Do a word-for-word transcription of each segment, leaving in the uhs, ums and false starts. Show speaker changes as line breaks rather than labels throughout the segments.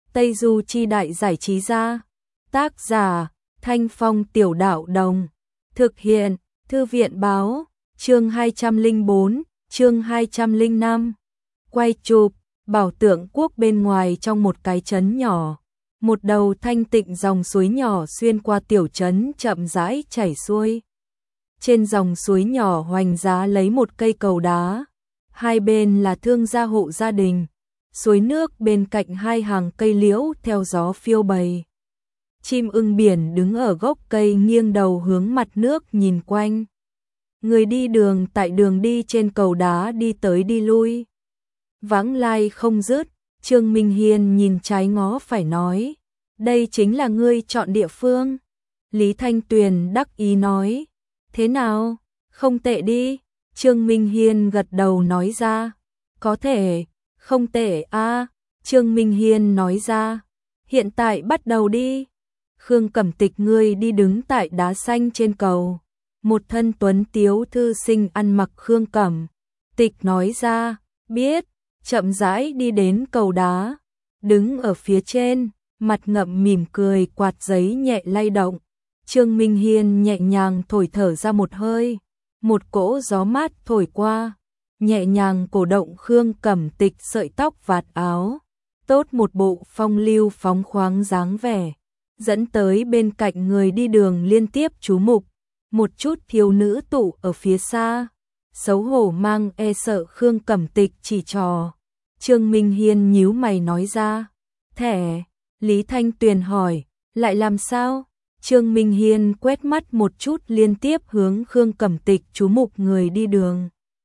Tây Du Chi Đại Giải Trí Gia. Tác giả Thanh Phong Tiểu Đạo Đồng. Thực hiện Thư viện Báo. Chương hai trăm lẻ bốn, chương hai trăm lẻ năm. Quay chụp Bảo Tượng Quốc bên ngoài trong một cái trấn nhỏ. Một đầu thanh tịnh dòng suối nhỏ xuyên qua tiểu trấn chậm rãi chảy xuôi. Trên dòng suối nhỏ hoành giá lấy một cây cầu đá. Hai bên là thương gia hộ gia đình. Suối nước bên cạnh hai hàng cây liễu theo gió phiêu bày. Chim ưng biển đứng ở gốc cây nghiêng đầu hướng mặt nước nhìn quanh. Người đi đường tại đường đi trên cầu đá đi tới đi lui. Vãng lai không dứt. Trương Minh Hiên nhìn trái ngó phải nói. Đây chính là ngươi chọn địa phương. Lý Thanh Tuyền đắc ý nói. Thế nào? Không tệ đi. Trương Minh Hiên gật đầu nói ra. Có thể, không tệ a. À. Trương Minh Hiên nói ra. Hiện tại bắt đầu đi. Khương Cẩm Tịch ngươi đi đứng tại đá xanh trên cầu. Một thân tuấn tiếu thư sinh ăn mặc Khương Cẩm Tịch nói ra. Biết. Chậm rãi đi đến cầu đá. Đứng ở phía trên, mặt ngậm mỉm cười quạt giấy nhẹ lay động. Trương Minh Hiên nhẹ nhàng thổi thở ra một hơi. Một cỗ gió mát thổi qua. Nhẹ nhàng cổ động Khương Cẩm Tịch sợi tóc vạt áo. Tốt một bộ phong lưu phóng khoáng dáng vẻ. Dẫn tới bên cạnh người đi đường liên tiếp chú mục. Một chút thiếu nữ tụ ở phía xa. Xấu hổ mang e sợ Khương Cẩm Tịch chỉ trò. Trương Minh Hiên nhíu mày nói ra. Thẻ. Lý Thanh Tuyền hỏi. Lại làm sao? Trương Minh Hiên quét mắt một chút liên tiếp hướng Khương Cẩm Tịch chú mục người đi đường.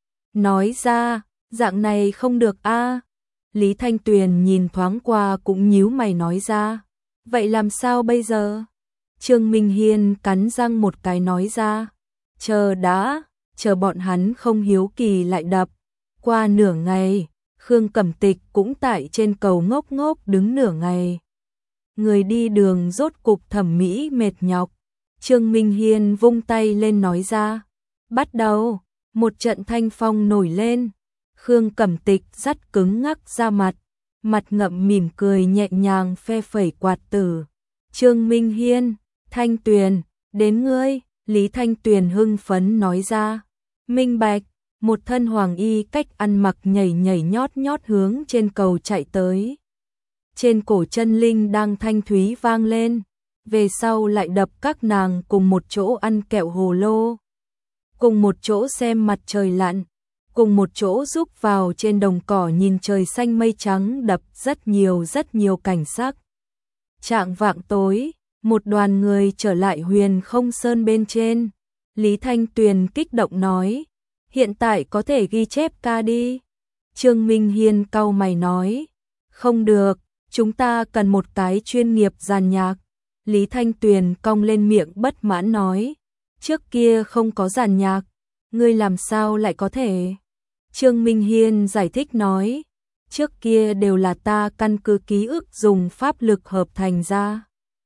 Nói ra. Dạng này không được a. À. Lý Thanh Tuyền nhìn thoáng qua cũng nhíu mày nói ra. Vậy làm sao bây giờ? Trương Minh Hiên cắn răng một cái nói ra. Chờ đã. Chờ bọn hắn không hiếu kỳ lại đập. Qua nửa ngày. Khương Cẩm Tịch cũng tại trên cầu ngốc ngốc đứng nửa ngày. Người đi đường rốt cục thẩm mỹ mệt nhọc. Trương Minh Hiên vung tay lên nói ra. Bắt đầu. Một trận thanh phong nổi lên. Khương Cẩm Tịch rất cứng ngắc ra mặt. Mặt ngậm mỉm cười nhẹ nhàng phe phẩy quạt tử. Trương Minh Hiên. Thanh Tuyền. Đến ngươi. Lý Thanh Tuyền hưng phấn nói ra. Minh bạch. Một thân hoàng y cách ăn mặc nhảy nhảy nhót nhót hướng trên cầu chạy tới. Trên cổ chân linh đang thanh thúy vang lên. Về sau lại đập các nàng cùng một chỗ ăn kẹo hồ lô. Cùng một chỗ xem mặt trời lặn. Cùng một chỗ rúc vào trên đồng cỏ nhìn trời xanh mây trắng đập rất nhiều rất nhiều cảnh sắc. Trạng vạng tối, một đoàn người trở lại Huyền Không Sơn bên trên. Lý Thanh Tuyền kích động nói. Hiện tại có thể ghi chép ca đi. Trương Minh Hiên cau mày nói. Không được, chúng ta cần một cái chuyên nghiệp dàn nhạc. Lý Thanh Tuyền cong lên miệng bất mãn nói. Trước kia không có dàn nhạc, ngươi làm sao lại có thể? Trương Minh Hiên giải thích nói. Trước kia đều là ta căn cứ ký ức dùng pháp lực hợp thành ra.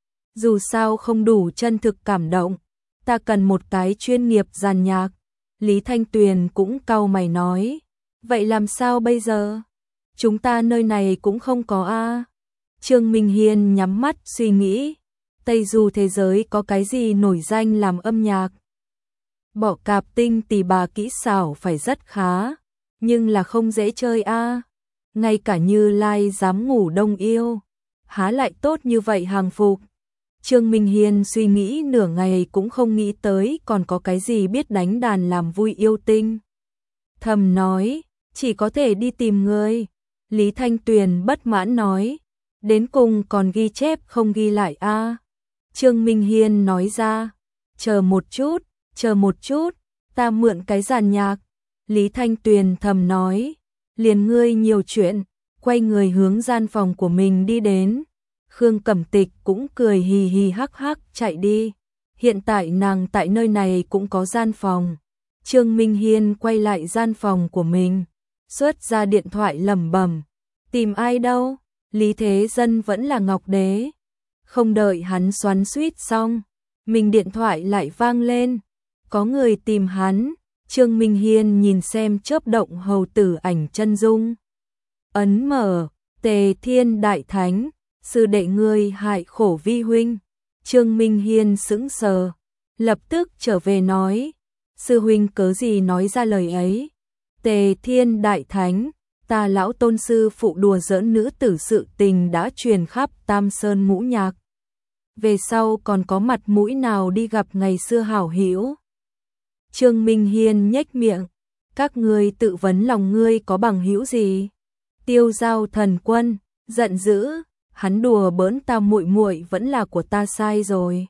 Dù sao không đủ chân thực cảm động, ta cần một cái chuyên nghiệp dàn nhạc. Lý Thanh Tuyền cũng cau mày nói. Vậy làm sao bây giờ? Chúng ta nơi này cũng không có a. À. Trương Minh Hiên nhắm mắt suy nghĩ. Tây Du thế giới có cái gì nổi danh làm âm nhạc? Bỏ cạp tinh tỳ bà kỹ xảo phải rất khá. Nhưng là không dễ chơi a. À. Ngay cả Như Lai dám ngủ đông yêu. Há lại tốt như vậy hàng phục. Trương Minh Hiên suy nghĩ nửa ngày cũng không nghĩ tới còn có cái gì biết đánh đàn làm vui yêu tinh. Thầm nói, chỉ có thể đi tìm người. Lý Thanh Tuyền bất mãn nói, đến cùng còn ghi chép không ghi lại a. À. Trương Minh Hiên nói ra, chờ một chút, chờ một chút, ta mượn cái dàn nhạc. Lý Thanh Tuyền thầm nói, liền ngươi nhiều chuyện, quay người hướng gian phòng của mình đi đến. Khương Cẩm Tịch cũng cười hì hì hắc hắc chạy đi. Hiện tại nàng tại nơi này cũng có gian phòng. Trương Minh Hiên quay lại gian phòng của mình, xuất ra điện thoại lẩm bẩm, tìm ai đâu? Lý Thế Dân vẫn là Ngọc Đế. Không đợi hắn xoắn xuýt xong, mình điện thoại lại vang lên. Có người tìm hắn. Trương Minh Hiên nhìn xem chớp động hầu tử ảnh chân dung. Ấn mở, Tề Thiên Đại Thánh. sư đệ ngươi hại khổ vi huynh. Trương Minh Hiên sững sờ, lập tức trở về nói, sư huynh cớ gì nói ra lời ấy. Tề Thiên Đại Thánh, ta lão tôn sư phụ đùa giỡn nữ tử sự tình đã truyền khắp Tam Sơn Ngũ Nhạc. Về sau còn có mặt mũi nào đi gặp ngày xưa hảo hữu. Trương Minh Hiên nhếch miệng, các ngươi tự vấn lòng ngươi có bằng hữu gì? Tiêu Giao Thần Quân giận dữ, hắn đùa bỡn ta muội muội vẫn là của ta sai rồi.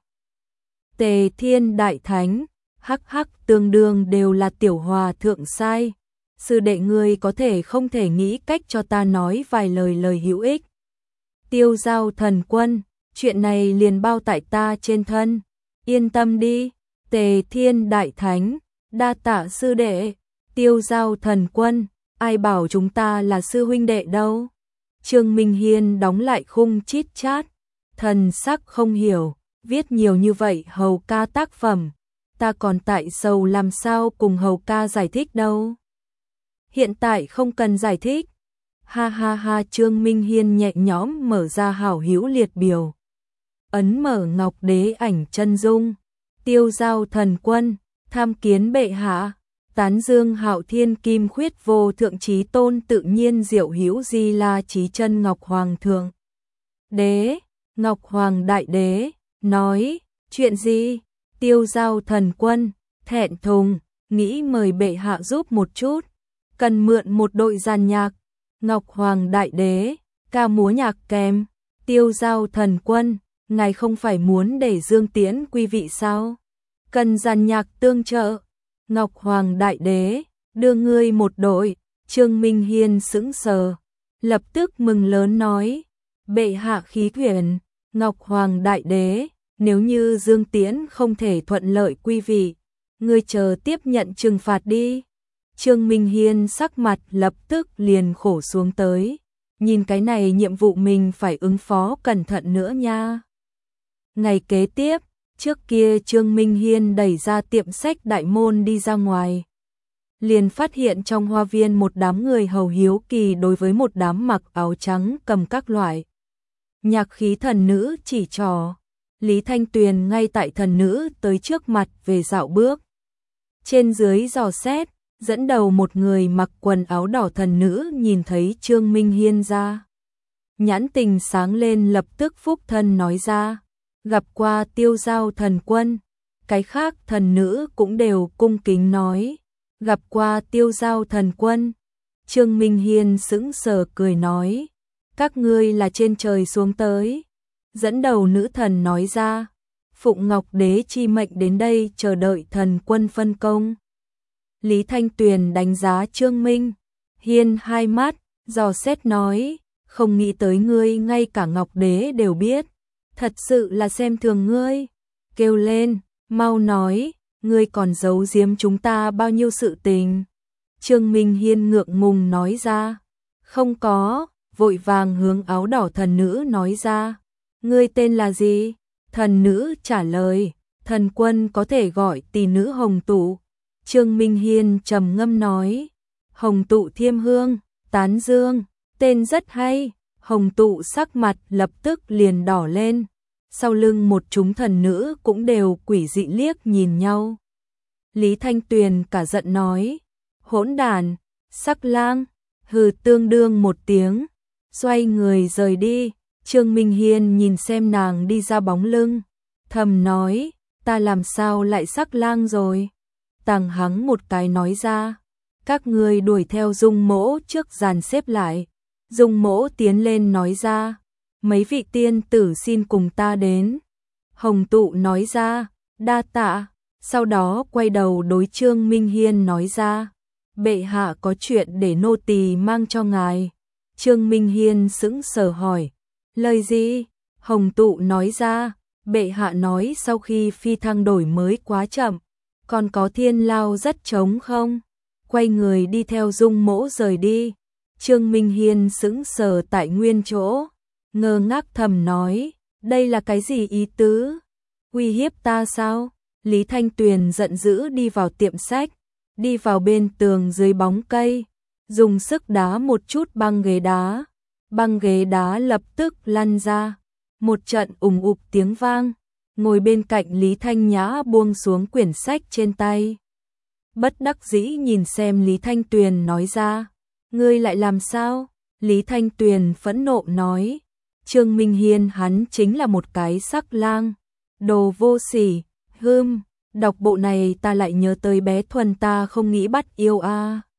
Tề Thiên Đại Thánh, hắc hắc, tương đương đều là tiểu hòa thượng sai. Sư đệ ngươi có thể không thể nghĩ cách cho ta nói vài lời lời hữu ích. Tiêu Giao Thần Quân, chuyện này liền bao tại ta trên thân, yên tâm đi. Tề Thiên Đại Thánh, đa tạ sư đệ. Tiêu Giao Thần Quân, ai bảo chúng ta là sư huynh đệ đâu. Trương Minh Hiên đóng lại khung chít chát, thần sắc không hiểu, viết nhiều như vậy hầu ca tác phẩm, ta còn tại sầu làm sao cùng hầu ca giải thích đâu. Hiện tại không cần giải thích. Ha ha ha, Trương Minh Hiên nhẹ nhõm mở ra hảo hữu liệt biểu. Ấn mở ngọc đế ảnh chân dung. Tiêu Giao Thần Quân, tham kiến bệ hạ. Tán dương hạo thiên kim khuyết vô thượng chí tôn tự nhiên diệu hữu di la chí chân Ngọc Hoàng thượng. Đế, Ngọc Hoàng Đại Đế, nói, chuyện gì? Tiêu Giao Thần Quân, thẹn thùng, nghĩ mời bệ hạ giúp một chút. Cần mượn một đội giàn nhạc. Ngọc Hoàng Đại Đế, ca múa nhạc kèm. Tiêu Giao Thần Quân, ngài không phải muốn để Dương Tiễn quý vị sao? Cần giàn nhạc tương trợ. Ngọc Hoàng Đại Đế, đưa ngươi một đội. Trương Minh Hiên sững sờ, lập tức mừng lớn nói, bệ hạ khí quyển. Ngọc Hoàng Đại Đế, nếu như Dương Tiễn không thể thuận lợi quý vị, ngươi chờ tiếp nhận trừng phạt đi. Trương Minh Hiên sắc mặt lập tức liền khổ xuống tới, nhìn cái này nhiệm vụ mình phải ứng phó cẩn thận nữa nha. Ngày kế tiếp, trước kia Trương Minh Hiên đẩy ra tiệm sách đại môn đi ra ngoài, liền phát hiện trong hoa viên một đám người hầu hiếu kỳ đối với một đám mặc áo trắng cầm các loại nhạc khí thần nữ chỉ trỏ. Lý Thanh Tuyền ngay tại thần nữ tới trước mặt về dạo bước, trên dưới dò xét, dẫn đầu một người mặc quần áo đỏ thần nữ nhìn thấy Trương Minh Hiên ra, nhãn tình sáng lên, lập tức phúc thân nói ra, gặp qua Tiêu Giao Thần Quân. Cái khác thần nữ cũng đều cung kính nói, gặp qua Tiêu Giao Thần Quân. Trương Minh Hiên sững sờ cười nói, các ngươi là trên trời xuống tới. Dẫn đầu nữ thần nói ra, Phụng Ngọc Đế chi mệnh đến đây chờ đợi thần quân phân công. Lý Thanh Tuyền đánh giá Trương Minh Hiên hai mắt, dò xét nói, không nghĩ tới ngươi ngay cả Ngọc Đế đều biết, thật sự là xem thường ngươi. Kêu lên, mau nói, ngươi còn giấu giếm chúng ta bao nhiêu sự tình. Trương Minh Hiên ngượng ngùng nói ra, không có, vội vàng hướng áo đỏ thần nữ nói ra, ngươi tên là gì? Thần nữ trả lời, thần quân có thể gọi tỷ nữ Hồng Tụ. Trương Minh Hiên trầm ngâm nói, Hồng Tụ Thiêm Hương, tán dương, tên rất hay. Hồng Tụ sắc mặt lập tức liền đỏ lên, sau lưng một chúng thần nữ cũng đều quỷ dị liếc nhìn nhau. Lý Thanh Tuyền cả giận nói, hỗn đàn, sắc lang, hừ tương đương một tiếng, xoay người rời đi. Trương Minh Hiên nhìn xem nàng đi ra bóng lưng, thầm nói, ta làm sao lại sắc lang rồi. Tàng hắng một cái nói ra, các ngươi đuổi theo Dung Mỗ trước dàn xếp lại. Dung Mỗ tiến lên nói ra, mấy vị tiên tử xin cùng ta đến. Hồng Tụ nói ra, đa tạ, sau đó quay đầu đối Trương Minh Hiên nói ra, bệ hạ có chuyện để nô tỳ mang cho ngài. Trương Minh Hiên sững sờ hỏi, lời gì? Hồng Tụ nói ra, bệ hạ nói sau khi phi thăng đổi mới quá chậm, còn có thiên lao rất trống không? Quay người đi theo Dung Mỗ rời đi. Trương Minh Hiên sững sờ tại nguyên chỗ, ngơ ngác thầm nói, đây là cái gì ý tứ? Uy hiếp ta sao? Lý Thanh Tuyền giận dữ đi vào tiệm sách, đi vào bên tường dưới bóng cây, dùng sức đá một chút băng ghế đá. băng ghế đá lập tức lăn ra, một trận ùng ục tiếng vang, ngồi bên cạnh Lý Thanh Nhã buông xuống quyển sách trên tay. Bất đắc dĩ nhìn xem Lý Thanh Tuyền nói ra, ngươi lại làm sao? Lý Thanh Tuyền phẫn nộ nói, Trương Minh Hiên hắn chính là một cái sắc lang, đồ vô sỉ, hưm, đọc bộ này ta lại nhớ tới bé Thuần ta không nghĩ bắt yêu a.